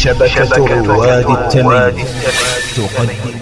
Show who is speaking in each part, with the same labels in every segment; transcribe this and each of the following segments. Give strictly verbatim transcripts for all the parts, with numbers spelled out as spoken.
Speaker 1: شبكة رواد التمييز تقدم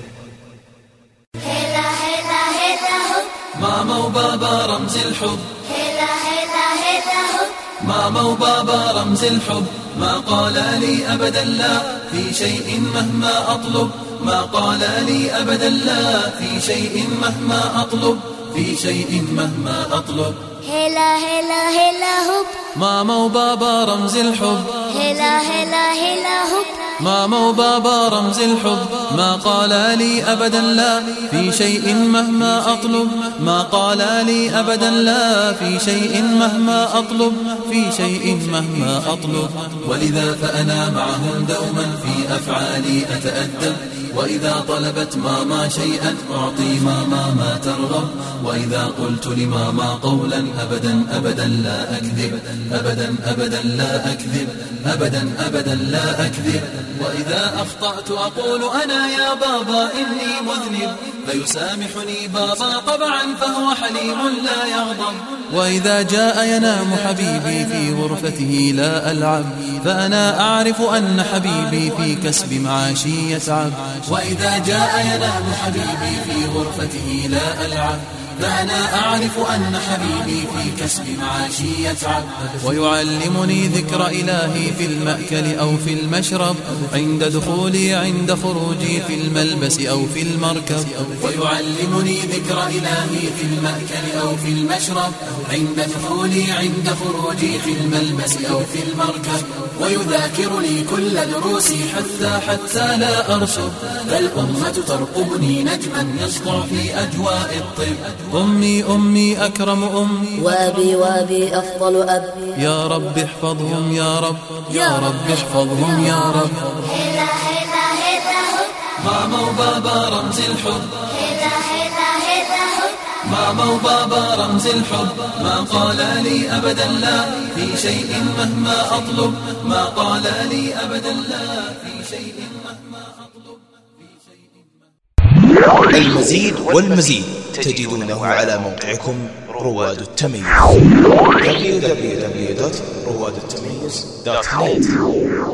Speaker 2: هلا هلا هلا هو
Speaker 3: ماما وبابا رمز الحب،
Speaker 2: هلا هلا هلا هو
Speaker 3: ماما وبابا رمز الحب، ما قال لي أبدا لا في شيء مهما أطلب، ما قال لي أبدا لا في شيء مهما أطلب، في شيء مهما أطلب.
Speaker 2: هلا هلا هلا هو
Speaker 3: ماما وبابا رمز الحب،
Speaker 2: هلا هلا هلا هو
Speaker 3: ماما وبابا رمز الحب، ما قال لي أبدا لا في شيء مهما أطلب، ما قال لي أبدا لا في شيء مهما أطلب، في شيء مهما أطلب. ولذا فأنا معهم دوما في أفعالي أتأدب، وإذا طلبت ماما شيئا أعطي ماما ما ترغب، وإذا قلت لماما قولا أبدا أبدا لا أكذب، أبدا أبدا لا أكذب، أبدا أبدا لا أكذب. وإذا أخطأت أقول أنا يا بابا إني مذنب، فيسامحني بابا طبعا فهو حليم لا يغضب. وإذا جاء ينام حبيبي في غرفته لا ألعب، فأنا أعرف أن حبيبي في كسب معاشي يتعب. وإذا جاء ينام حبيبي في غرفته لا ألعب، فأنا أعرف أن حبيبي في كسب معاشي يتعب. ويعلمني ذكر إلهي في المأكل أو في المشرب، عند دخولي عند خروجي في الملبس أو في المركب. ويعلمني ذكر إلهي في المأكل أو في المشرب، عند دخولي عند خروجي في الملبس أو في المركب. ويذاكرني كل دروسي حتى حتى لا أرشد، فالأمة ترقبني نجما يسطع في أجواء الطب. أمي أمي أكرم أم،
Speaker 4: وأبي وأبي أفضل أب،
Speaker 3: يا رب احفظهم يا رب، يا رب احفظهم يا رب.
Speaker 2: هلا هلا هلا هو
Speaker 3: ماما وبابا رمز الحب،
Speaker 2: هلا هلا هلا هو
Speaker 3: ماما وبابا رمز الحب، ما قال لي أبدا لا في شيء مهما أطلب، ما قال لي أبدا لا في شيء مهما أطلب، في شيء مهما.
Speaker 1: المزيد والمزيد تجدونه على موقعكم رواد التمييز دبليو دبليو دبليو دوت رواد التمييز دوت نت.